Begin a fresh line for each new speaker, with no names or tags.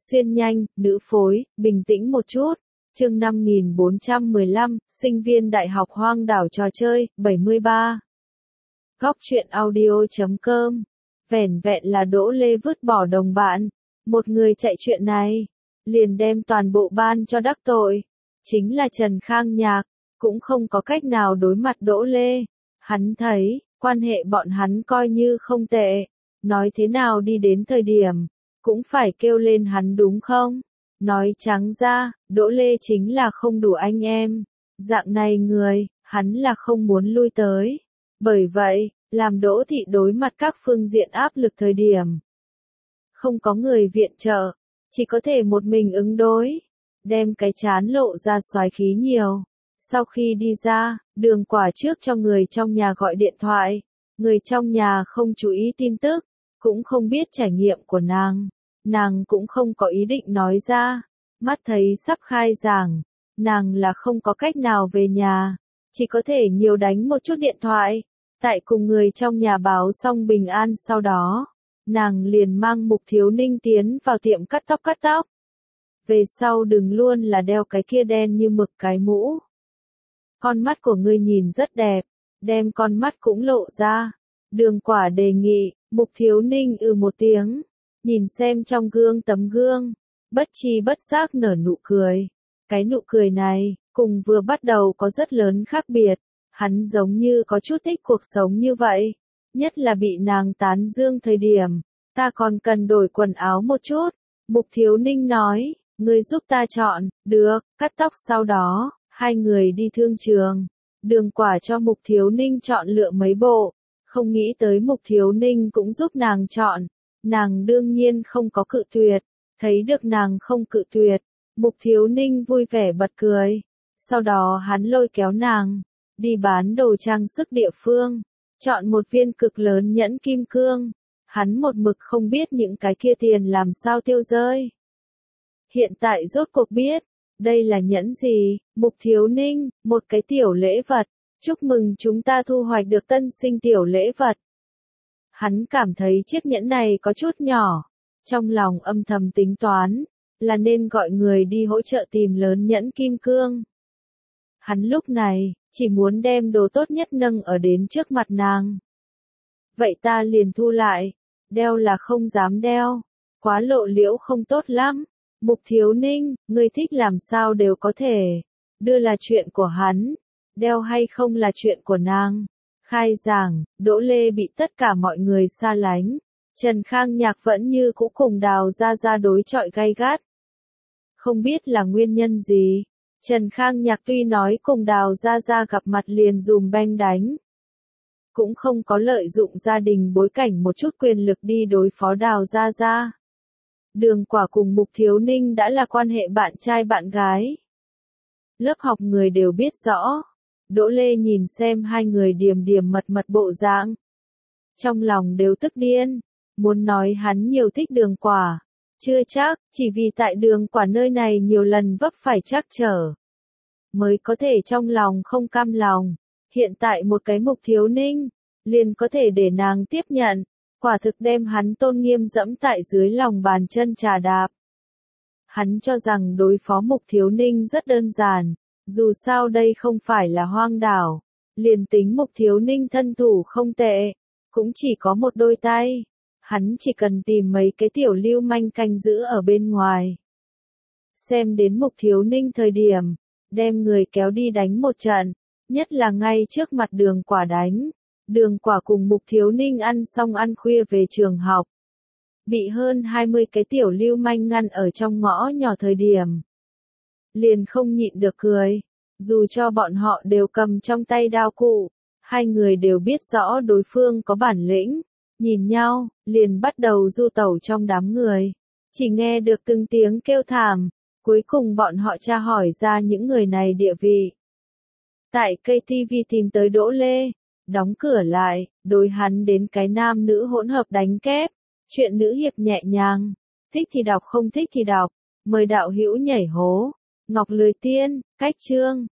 xuyên nhanh, nữ phối, bình tĩnh một chút. Chương 5415, sinh viên đại học hoang đảo trò chơi, 73. Góc truyện audio.com. Vẻn vẹn là Đỗ Lê vứt bỏ đồng bạn, một người chạy chuyện này, liền đem toàn bộ ban cho đắc tội. Chính là Trần Khang Nhạc, cũng không có cách nào đối mặt Đỗ Lê. Hắn thấy, quan hệ bọn hắn coi như không tệ, nói thế nào đi đến thời điểm, cũng phải kêu lên hắn đúng không? Nói trắng ra, Đỗ Lê chính là không đủ anh em. Dạng này người, hắn là không muốn lui tới. Bởi vậy, làm Đỗ Thị đối mặt các phương diện áp lực thời điểm. Không có người viện trợ, chỉ có thể một mình ứng đối. Đem cái chán lộ ra xoái khí nhiều. Sau khi đi ra, Đường Quả trước cho người trong nhà gọi điện thoại. Người trong nhà không chú ý tin tức, cũng không biết trải nghiệm của nàng. Nàng cũng không có ý định nói ra. Mắt thấy sắp khai giảng, nàng là không có cách nào về nhà. Chỉ có thể nhiều đánh một chút điện thoại. Tại cùng người trong nhà báo xong bình an sau đó, nàng liền mang Mục Thiếu Ninh tiến vào tiệm cắt tóc. Về sau đừng luôn là đeo cái kia đen như mực cái mũ. Con mắt của ngươi nhìn rất đẹp, đem con mắt cũng lộ ra. Đường Quả đề nghị, Mục Thiếu Ninh một tiếng, nhìn xem trong gương tấm gương, bất tri bất giác nở nụ cười. Cái nụ cười này, cùng vừa bắt đầu có rất lớn khác biệt. Hắn giống như có chút thích cuộc sống như vậy, nhất là bị nàng tán dương thời điểm. Ta còn cần đổi quần áo một chút, Mục Thiếu Ninh nói, ngươi giúp ta chọn, được, cắt tóc sau đó, hai người đi thương trường. Đường Quả cho Mục Thiếu Ninh chọn lựa mấy bộ, không nghĩ tới Mục Thiếu Ninh cũng giúp nàng chọn, nàng đương nhiên không có cự tuyệt, thấy được nàng không cự tuyệt, Mục Thiếu Ninh vui vẻ bật cười, sau đó hắn lôi kéo nàng, đi bán đồ trang sức địa phương, chọn một viên cực lớn nhẫn kim cương, hắn một mực không biết những cái kia tiền làm sao tiêu rơi. Hiện tại rốt cuộc biết, đây là nhẫn gì, Mục Thiếu Ninh, một cái tiểu lễ vật, chúc mừng chúng ta thu hoạch được tân sinh tiểu lễ vật. Hắn cảm thấy chiếc nhẫn này có chút nhỏ, trong lòng âm thầm tính toán, là nên gọi người đi hỗ trợ tìm lớn nhẫn kim cương. Hắn lúc này, chỉ muốn đem đồ tốt nhất nâng ở đến trước mặt nàng. Vậy ta liền thu lại, đeo là không dám đeo, quá lộ liễu không tốt lắm. Mục Thiếu Ninh, ngươi thích làm sao đều có thể, đưa là chuyện của hắn, đeo hay không là chuyện của nàng. Khai giảng, Đỗ Lê bị tất cả mọi người xa lánh, Trần Khang Nhạc vẫn như cũ cùng Đào Gia Gia đối chọi gay gắt. Không biết là nguyên nhân gì, Trần Khang Nhạc tuy nói cùng Đào Gia Gia gặp mặt liền dùm beng đánh, cũng không có lợi dụng gia đình bối cảnh một chút quyền lực đi đối phó Đào Gia Gia. Đường Quả cùng Mục Thiếu Ninh đã là quan hệ bạn trai bạn gái. Lớp học người đều biết rõ. Đỗ Lê nhìn xem hai người điềm điềm mật mật bộ dạng. Trong lòng đều tức điên. Muốn nói hắn nhiều thích Đường Quả. Chưa chắc, chỉ vì tại Đường Quả nơi này nhiều lần vấp phải trắc trở. Mới có thể trong lòng không cam lòng. Hiện tại một cái Mục Thiếu Ninh, liền có thể để nàng tiếp nhận. Quả thực đem hắn tôn nghiêm dẫm tại dưới lòng bàn chân trà đạp. Hắn cho rằng đối phó Mục Thiếu Ninh rất đơn giản, dù sao đây không phải là hoang đảo, liền tính Mục Thiếu Ninh thân thủ không tệ, cũng chỉ có một đôi tay, hắn chỉ cần tìm mấy cái tiểu lưu manh canh giữ ở bên ngoài. Xem đến Mục Thiếu Ninh thời điểm, đem người kéo đi đánh một trận, nhất là ngay trước mặt Đường Quả đánh. Đường Quả cùng Mục Thiếu Ninh ăn xong ăn khuya về trường học. Bị hơn 20 cái tiểu lưu manh ngăn ở trong ngõ nhỏ thời điểm. Liền không nhịn được cười. Dù cho bọn họ đều cầm trong tay đao cụ. Hai người đều biết rõ đối phương có bản lĩnh. Nhìn nhau, liền bắt đầu du tẩu trong đám người. Chỉ nghe được từng tiếng kêu thảm. Cuối cùng bọn họ tra hỏi ra những người này địa vị. Tại KTV tìm tới Đỗ Lê. Đóng cửa lại, đối hắn đến cái nam nữ hỗn hợp đánh kép, chuyện nữ hiệp nhẹ nhàng, thích thì đọc không thích thì đọc, mời đạo hữu nhảy hố, Ngọc Lười Tiên, cách chương.